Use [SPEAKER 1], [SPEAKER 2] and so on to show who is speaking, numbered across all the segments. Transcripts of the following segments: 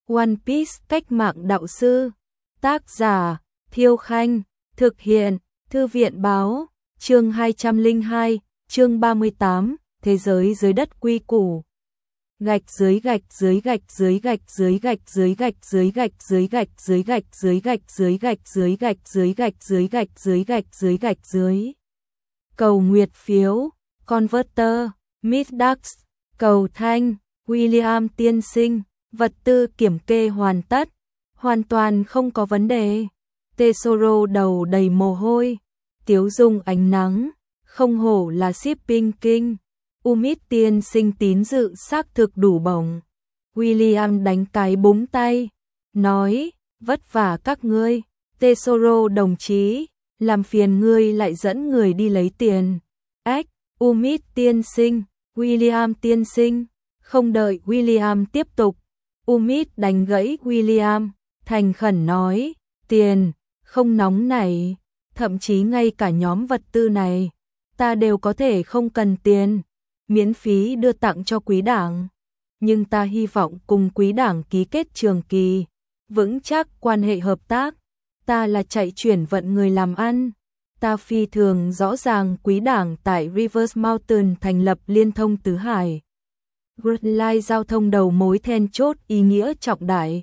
[SPEAKER 1] One Piece cách mạng đạo sư. Tác giả Thiêu Khanh. Thực hiện Thư viện Báo. Chương 202, chương 38, Thế giới dưới đất quy củ. Gạch dưới gạch dưới gạch dưới gạch dưới gạch dưới gạch dưới gạch dưới gạch dưới gạch dưới gạch dưới gạch dưới gạch dưới gạch dưới gạch dưới gạch dưới gạch dưới. Cầu nguyệt phiếu, Converter, Midax, cầu thanh, William tiên sinh, vật tư kiểm kê hoàn tất, hoàn toàn không có vấn đề. Tesoro đầu đầy mồ hôi, tiếu dung ánh nắng, không hổ là shipping king. Umid tiên sinh tín dự xác thực đủ bổng. William đánh cái búng tay, nói, vất vả các ngươi, Tesoro đồng chí, làm phiền ngươi lại dẫn người đi lấy tiền. Ách, Umid tiên sinh, William tiên sinh, không đợi William tiếp tục. Umid đánh gãy William, thành khẩn nói, tiền, không nóng này, thậm chí ngay cả nhóm vật tư này, ta đều có thể không cần tiền, miễn phí đưa tặng cho quý đảng. Nhưng ta hy vọng cùng quý đảng ký kết trường kỳ, vững chắc quan hệ hợp tác. Ta là chạy chuyển vận người làm ăn. Ta phi thường rõ ràng quý đảng tại Rivers Mountain thành lập liên thông tứ hải. Great Line giao thông đầu mối then chốt ý nghĩa trọng đại.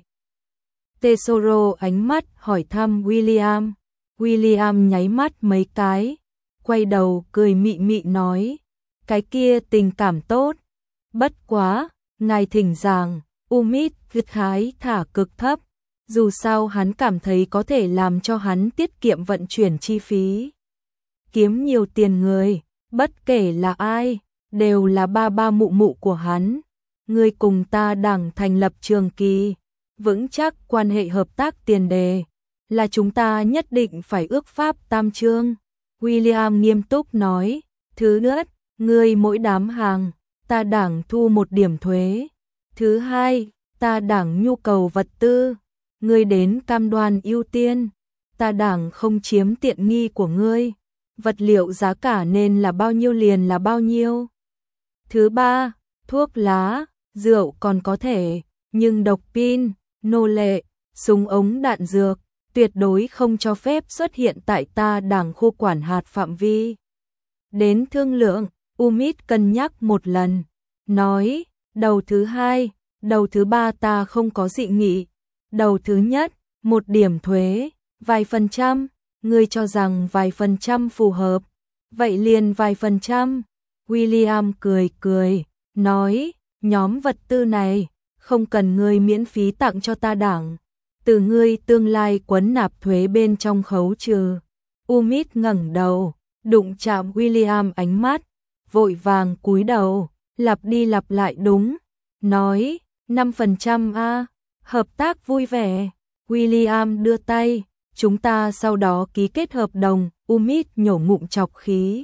[SPEAKER 1] Tesoro ánh mắt hỏi thăm William. William nháy mắt mấy cái, quay đầu cười mị mị nói, cái kia tình cảm tốt. Bất quá, ngài thỉnh giảng, Umid gật khái thả cực thấp, dù sao hắn cảm thấy có thể làm cho hắn tiết kiệm vận chuyển chi phí. Kiếm nhiều tiền người, bất kể là ai, đều là ba ba mụ mụ của hắn. Người cùng ta đảng thành lập trường kỳ, vững chắc quan hệ hợp tác tiền đề, là chúng ta nhất định phải ước pháp tam chương. William nghiêm túc nói, thứ nhất, ngươi mỗi đám hàng, ta đảng thu một điểm thuế. Thứ hai, ta đảng nhu cầu vật tư, ngươi đến cam đoan ưu tiên, ta đảng không chiếm tiện nghi của ngươi, vật liệu giá cả nên là bao nhiêu liền là bao nhiêu. Thứ ba, thuốc lá, rượu còn có thể, nhưng độc pin, nô lệ, súng ống đạn dược, tuyệt đối không cho phép xuất hiện tại ta đảng khu quản hạt phạm vi. Đến thương lượng, Umid cân nhắc một lần, nói, đầu thứ hai, đầu thứ ba ta không có dị nghị. Đầu thứ nhất, một điểm thuế, vài phần trăm, ngươi cho rằng vài phần trăm phù hợp, vậy liền vài phần trăm. William cười cười, nói, nhóm vật tư này, không cần ngươi miễn phí tặng cho ta đảng, từ ngươi tương lai quấn nạp thuế bên trong khấu trừ. Umid ngẩng đầu, đụng chạm William ánh mắt, vội vàng cúi đầu, lặp đi lặp lại đúng, nói, 5% a, hợp tác vui vẻ. William đưa tay, chúng ta sau đó ký kết hợp đồng. Umid nhổ ngụm trọc khí,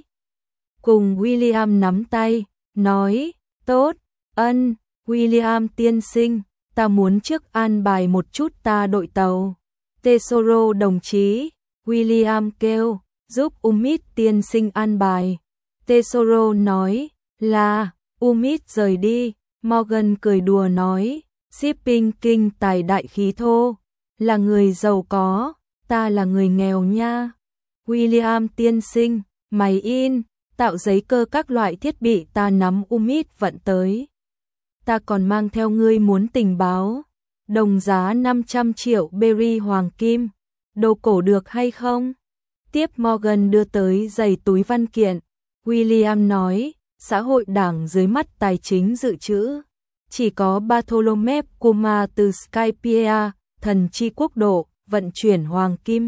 [SPEAKER 1] cùng William nắm tay, nói, tốt, ân, William tiên sinh, ta muốn trước an bài một chút ta đội tàu. Tesoro đồng chí, William kêu, giúp Umid tiên sinh an bài. Tesoro nói, là, Umid rời đi. Morgan cười đùa nói, shipping king tài đại khí thô, là người giàu có, ta là người nghèo nha. William tiên sinh, máy in, tạo giấy cơ các loại thiết bị ta nắm Umid vận tới. Ta còn mang theo ngươi muốn tình báo, đồng giá 500 triệu berry hoàng kim, đồ cổ được hay không? Tiếp Morgan đưa tới giày túi văn kiện. William nói, xã hội đảng dưới mắt tài chính dự trữ, chỉ có Bartholomew Kuma từ Skypiea, thần chi quốc độ, vận chuyển hoàng kim.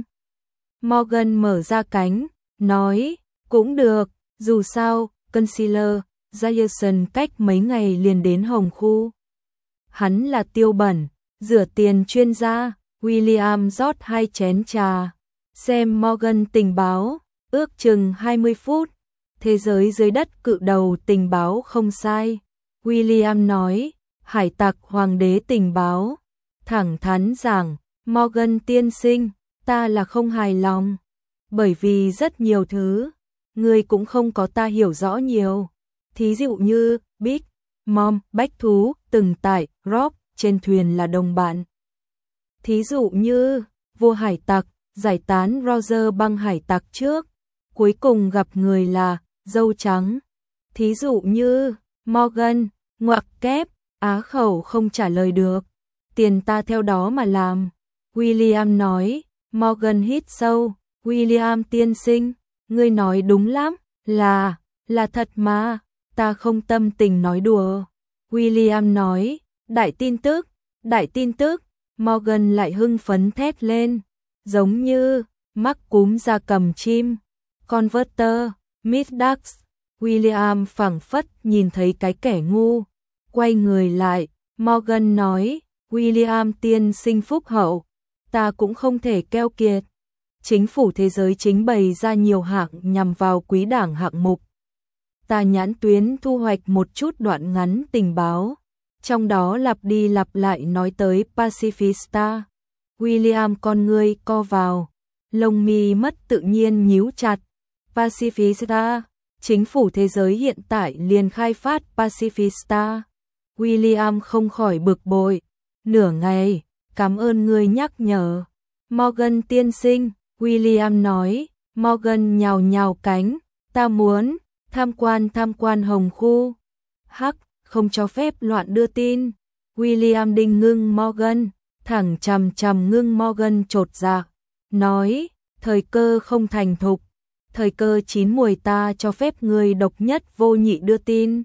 [SPEAKER 1] Morgan mở ra cánh, nói, cũng được, dù sao, Concealer, Jason cách mấy ngày liền đến Hồng Khu. Hắn là tiêu bẩn, rửa tiền chuyên gia. William rót 2 chén trà, xem Morgan tình báo, ước chừng 20 phút. Thế giới dưới đất cự đầu tình báo không sai. William nói, hải tặc hoàng đế tình báo. Thẳng thắn rằng, Morgan tiên sinh, ta là không hài lòng. Bởi vì rất nhiều thứ, ngươi cũng không có ta hiểu rõ nhiều. Thí dụ như, Big Mom, bách thú, từng tại, Rock, trên thuyền là đồng bạn. Thí dụ như vua hải tặc, giải tán Roger băng hải tặc trước, cuối cùng gặp người là dâu trắng. Thí dụ như Morgan, ngoặc kép, á khẩu không trả lời được. Tiền ta theo đó mà làm. William nói. Morgan hít sâu. William tiên sinh, ngươi nói đúng lắm, là thật mà, ta không tâm tình nói đùa. William nói. Đại tin tức, Morgan lại hưng phấn thét lên, giống như mắc cúm gia cầm chim. Converter, Miss Ducks. William phảng phất nhìn thấy cái kẻ ngu, quay người lại. Morgan nói, William tiên sinh phúc hậu, ta cũng không thể keo kiệt. Chính phủ thế giới chính bày ra nhiều hạng nhằm vào quý đảng hạng mục. Ta nhãn tuyến thu hoạch một chút đoạn ngắn tình báo, trong đó lặp đi lặp lại nói tới Pacifista. William con ngươi co vào, lông mi mất tự nhiên nhíu chặt. Pacifista, chính phủ thế giới hiện tại liền khai phát Pacifista. William không khỏi bực bội. Nửa ngày, cảm ơn ngươi nhắc nhở. Morgan tiên sinh, William nói. Morgan nhào nhào cánh, ta muốn tham quan hồng khu. Hắc, không cho phép loạn đưa tin. William đinh ngưng Morgan, thẳng chằm ngưng Morgan chột dạ, nói, thời cơ không thành thục, thời cơ chín muồi ta cho phép người độc nhất vô nhị đưa tin.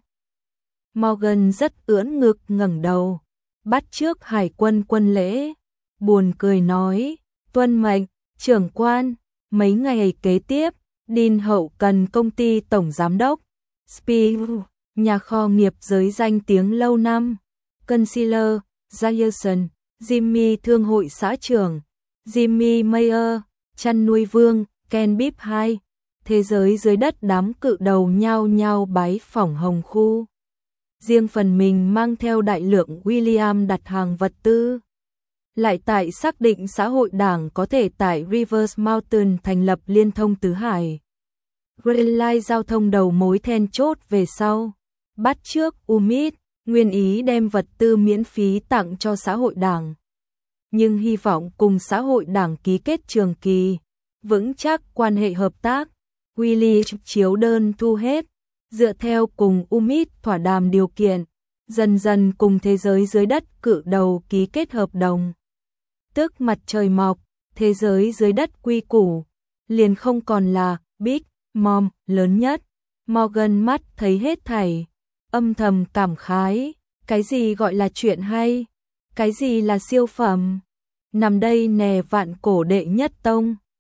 [SPEAKER 1] Morgan rất ưỡn ngực ngẩng đầu, bắt trước hải quân quân lễ, buồn cười nói, tuân mệnh, trưởng quan. Mấy ngày kế tiếp, Dean hậu cần công ty tổng giám đốc, Spear, nhà kho nghiệp giới danh tiếng lâu năm, Concealer, Ryerson, Jimmy thương hội xã trưởng, Jimmy Mayer, chăn nuôi vương, Ken Bip 2, thế giới dưới đất đám cự đầu nhao nhao bái phỏng hồng khu. Riêng phần mình mang theo đại lượng William đặt hàng vật tư. Lại tại xác định xã hội đảng có thể tại Rivers Mountain thành lập liên thông tứ hải. Red Line giao thông đầu mối then chốt về sau. Bắt trước UMIT, nguyên ý đem vật tư miễn phí tặng cho xã hội đảng. Nhưng hy vọng cùng xã hội đảng ký kết trường kỳ, vững chắc quan hệ hợp tác. Willy chiếu đơn thu hết, dựa theo cùng UMIT thỏa đàm điều kiện, dần dần cùng thế giới dưới đất cự đầu ký kết hợp đồng. Tức mặt trời mọc, thế giới dưới đất quy củ, liền không còn là Big Mom lớn nhất. Morgan mắt thấy hết thảy, âm thầm cảm khái, cái gì gọi là chuyện hay, cái gì là siêu phẩm. Nằm đây nè vạn cổ đệ nhất tông.